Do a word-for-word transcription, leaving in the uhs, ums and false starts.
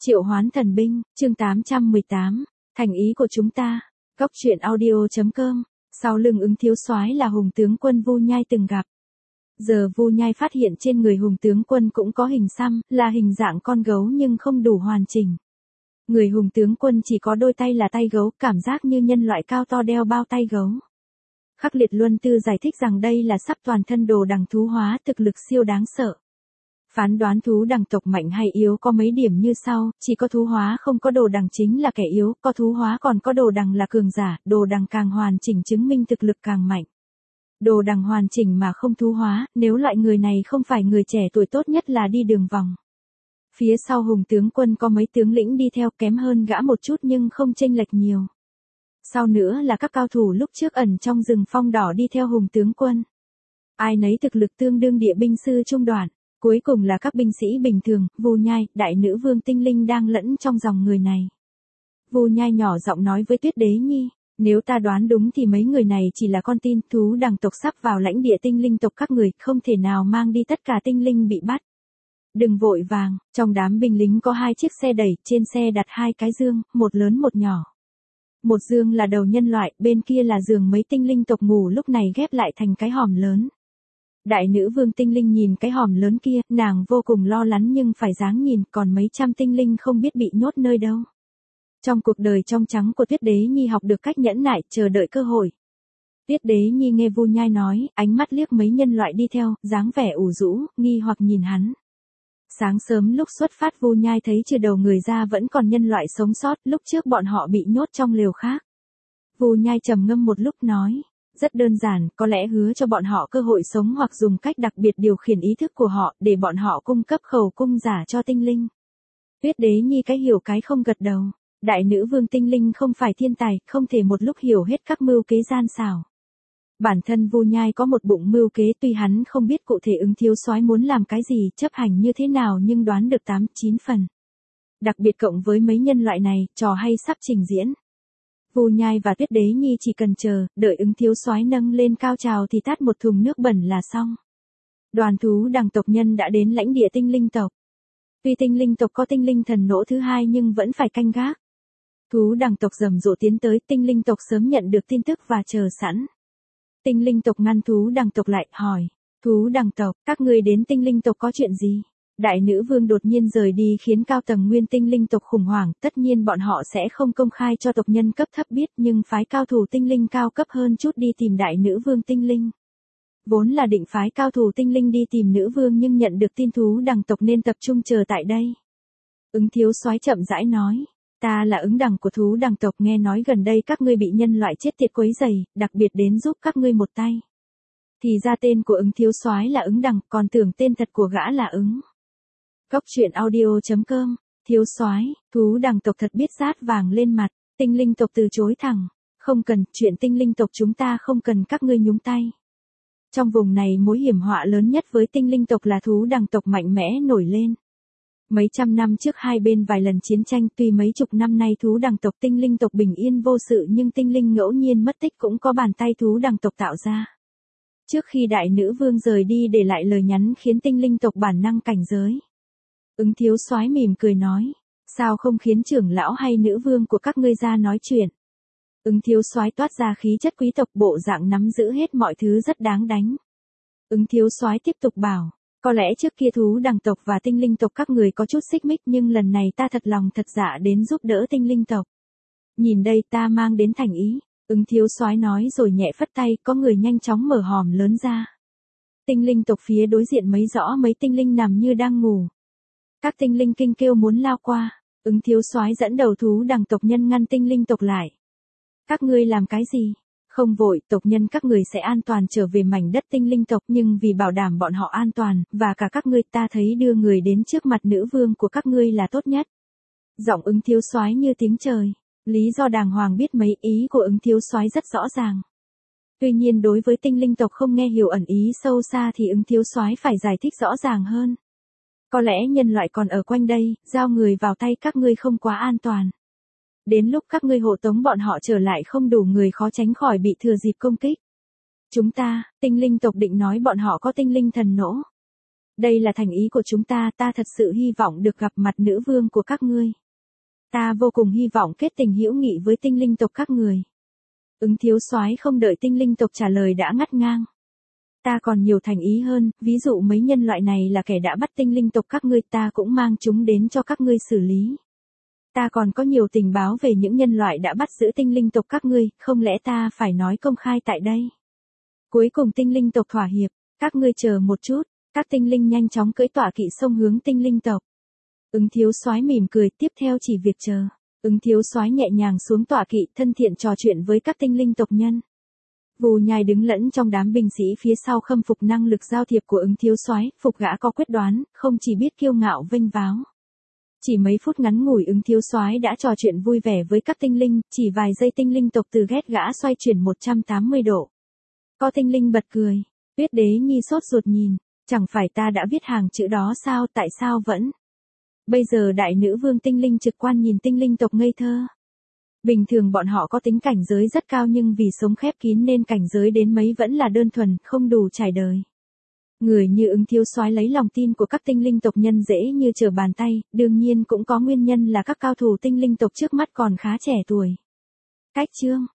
Triệu hoán thần binh, chương tám trăm mười tám, thành ý của chúng ta. Góc truyện audio.com. Sau lưng Ứng Thiếu Soái là Hùng tướng quân Vu Nhai từng gặp. Giờ Vu Nhai phát hiện trên người Hùng tướng quân cũng có hình xăm, là hình dạng con gấu nhưng không đủ hoàn chỉnh. Người Hùng tướng quân chỉ có đôi tay là tay gấu, cảm giác như nhân loại cao to đeo bao tay gấu. Khắc Liệt Luân Tư giải thích rằng đây là sắp toàn thân đồ đằng thú hóa, thực lực siêu đáng sợ. Phán đoán thú đằng tộc mạnh hay yếu có mấy điểm như sau, chỉ có thú hóa không có đồ đằng chính là kẻ yếu, có thú hóa còn có đồ đằng là cường giả, đồ đằng càng hoàn chỉnh chứng minh thực lực càng mạnh. Đồ đằng hoàn chỉnh mà không thú hóa, nếu loại người này không phải người trẻ tuổi tốt nhất là đi đường vòng. Phía sau Hùng tướng quân có mấy tướng lĩnh đi theo, kém hơn gã một chút nhưng không chênh lệch nhiều. Sau nữa là các cao thủ lúc trước ẩn trong rừng phong đỏ đi theo Hùng tướng quân. Ai nấy thực lực tương đương địa binh sư trung đoạn. Cuối cùng là các binh sĩ bình thường, Vu Nhai, đại nữ vương tinh linh đang lẫn trong dòng người này. Vu Nhai nhỏ giọng nói với Tuyết Đế Nhi, nếu ta đoán đúng thì mấy người này chỉ là con tin, thú đằng tộc sắp vào lãnh địa tinh linh tộc các người, không thể nào mang đi tất cả tinh linh bị bắt. Đừng vội vàng, trong đám binh lính có hai chiếc xe đẩy, trên xe đặt hai cái dương, một lớn một nhỏ. Một dương là đầu nhân loại, bên kia là giường mấy tinh linh tộc ngủ lúc này ghép lại thành cái hòm lớn. Đại nữ vương tinh linh nhìn cái hòm lớn kia, nàng vô cùng lo lắng nhưng phải dáng nhìn, còn mấy trăm tinh linh không biết bị nhốt nơi đâu. Trong cuộc đời trong trắng của Tuyết Đế Nhi học được cách nhẫn nại, chờ đợi cơ hội. Tuyết Đế Nhi nghe Vu Nhai nói, ánh mắt liếc mấy nhân loại đi theo, dáng vẻ ủ rũ, nghi hoặc nhìn hắn. Sáng sớm lúc xuất phát Vu Nhai thấy trừ đầu người ra vẫn còn nhân loại sống sót, lúc trước bọn họ bị nhốt trong lều khác. Vu Nhai trầm ngâm một lúc nói. Rất đơn giản, có lẽ hứa cho bọn họ cơ hội sống hoặc dùng cách đặc biệt điều khiển ý thức của họ để bọn họ cung cấp khẩu cung giả cho tinh linh. Tuyết Đế Nhi cái hiểu cái không gật đầu. Đại nữ vương tinh linh không phải thiên tài, không thể một lúc hiểu hết các mưu kế gian xảo. Bản thân Vu Nhai có một bụng mưu kế, tuy hắn không biết cụ thể Ứng Thiếu Soái muốn làm cái gì, chấp hành như thế nào nhưng đoán được tám chín phần. Đặc biệt cộng với mấy nhân loại này, trò hay sắp trình diễn. Vu Nhai và Tuyết Đế Nhi chỉ cần chờ, đợi Ứng Thiếu Soái nâng lên cao trào thì tát một thùng nước bẩn là xong. Đoàn thú đằng tộc nhân đã đến lãnh địa tinh linh tộc. Tuy tinh linh tộc có tinh linh thần nỗ thứ hai nhưng vẫn phải canh gác. Thú đằng tộc rầm rộ tiến tới, tinh linh tộc sớm nhận được tin tức và chờ sẵn. Tinh linh tộc ngăn thú đằng tộc lại, hỏi, thú đằng tộc, các người đến tinh linh tộc có chuyện gì? Đại nữ vương đột nhiên rời đi khiến cao tầng nguyên tinh linh tộc khủng hoảng, tất nhiên bọn họ sẽ không công khai cho tộc nhân cấp thấp biết nhưng phái cao thủ tinh linh cao cấp hơn chút đi tìm đại nữ vương tinh linh. Vốn là định phái cao thủ tinh linh đi tìm nữ vương nhưng nhận được tin thú đằng tộc nên tập trung chờ tại đây. Ứng Thiếu Soái chậm rãi nói, ta là ứng đằng của thú đằng tộc, nghe nói gần đây các ngươi bị nhân loại chết tiệt quấy rầy, đặc biệt đến giúp các ngươi một tay. Thì ra tên của Ứng Thiếu Soái là Ứng Đằng, còn tưởng tên thật của gã là Ứng. Góc truyện audio.com, Thiếu Soái, thú đằng tộc thật biết rát vàng lên mặt, tinh linh tộc từ chối thẳng, không cần, chuyện tinh linh tộc chúng ta không cần các ngươi nhúng tay. Trong vùng này mối hiểm họa lớn nhất với tinh linh tộc là thú đằng tộc mạnh mẽ nổi lên. Mấy trăm năm trước hai bên vài lần chiến tranh, tuy mấy chục năm nay thú đằng tộc tinh linh tộc bình yên vô sự nhưng tinh linh ngẫu nhiên mất tích cũng có bàn tay thú đằng tộc tạo ra. Trước khi đại nữ vương rời đi để lại lời nhắn khiến tinh linh tộc bản năng cảnh giới. Ứng Thiếu Soái mỉm cười nói, sao không khiến trưởng lão hay nữ vương của các ngươi ra nói chuyện. Ứng Thiếu Soái toát ra khí chất quý tộc, bộ dạng nắm giữ hết mọi thứ rất đáng đánh. Ứng Thiếu Soái tiếp tục bảo, có lẽ trước kia thú đằng tộc và tinh linh tộc các người có chút xích mích nhưng lần này ta thật lòng thật dạ đến giúp đỡ tinh linh tộc. Nhìn đây, ta mang đến thành ý. Ứng Thiếu Soái nói rồi nhẹ phất tay, có người nhanh chóng mở hòm lớn ra. Tinh linh tộc phía đối diện mấy rõ mấy tinh linh nằm như đang ngủ. Các tinh linh kinh kêu muốn lao qua, Ứng Thiếu Soái dẫn đầu thú đằng tộc nhân ngăn tinh linh tộc lại. Các ngươi làm cái gì? Không vội, tộc nhân các người sẽ an toàn trở về mảnh đất tinh linh tộc, nhưng vì bảo đảm bọn họ an toàn, và cả các ngươi, ta thấy đưa người đến trước mặt nữ vương của các ngươi là tốt nhất. Giọng Ứng Thiếu Soái như tiếng trời, lý do đàng hoàng biết mấy, ý của Ứng Thiếu Soái rất rõ ràng. Tuy nhiên đối với tinh linh tộc không nghe hiểu ẩn ý sâu xa thì Ứng Thiếu Soái phải giải thích rõ ràng hơn. Có lẽ nhân loại còn ở quanh đây, giao người vào tay các ngươi không quá an toàn. Đến lúc các ngươi hộ tống bọn họ trở lại không đủ người khó tránh khỏi bị thừa dịp công kích. Chúng ta, tinh linh tộc định nói bọn họ có tinh linh thần nỗ. Đây là thành ý của chúng ta, ta thật sự hy vọng được gặp mặt nữ vương của các ngươi. Ta vô cùng hy vọng kết tình hữu nghị với tinh linh tộc các người. Ứng thiếu soái không đợi tinh linh tộc trả lời đã ngắt ngang. Ta còn nhiều thành ý hơn, ví dụ mấy nhân loại này là kẻ đã bắt tinh linh tộc các ngươi, ta cũng mang chúng đến cho các ngươi xử lý. Ta còn có nhiều tình báo về những nhân loại đã bắt giữ tinh linh tộc các ngươi, không lẽ ta phải nói công khai tại đây? Cuối cùng tinh linh tộc thỏa hiệp, các ngươi chờ một chút, các tinh linh nhanh chóng cưỡi tọa kỵ xông hướng tinh linh tộc. Ứng thiếu soái mỉm cười, tiếp theo chỉ việc chờ. Ứng thiếu soái nhẹ nhàng xuống tọa kỵ, thân thiện trò chuyện với các tinh linh tộc nhân. Vù Nhai đứng lẫn trong đám binh sĩ phía sau khâm phục năng lực giao thiệp của ứng thiếu soái, phục gã có quyết đoán, không chỉ biết kiêu ngạo vênh váo. Chỉ mấy phút ngắn ngủi ứng thiếu soái đã trò chuyện vui vẻ với các tinh linh, chỉ vài giây tinh linh tộc từ ghét gã xoay chuyển một trăm tám mươi độ. Có tinh linh bật cười, Tuyết Đế Nhi sốt ruột nhìn, chẳng phải ta đã viết hàng chữ đó sao, tại sao vẫn? Bây giờ đại nữ vương tinh linh trực quan nhìn tinh linh tộc ngây thơ. Bình thường bọn họ có tính cảnh giới rất cao nhưng vì sống khép kín nên cảnh giới đến mấy vẫn là đơn thuần, không đủ trải đời. Người như ứng thiếu soái lấy lòng tin của các tinh linh tộc nhân dễ như trở bàn tay, đương nhiên cũng có nguyên nhân là các cao thủ tinh linh tộc trước mắt còn khá trẻ tuổi. Cách chương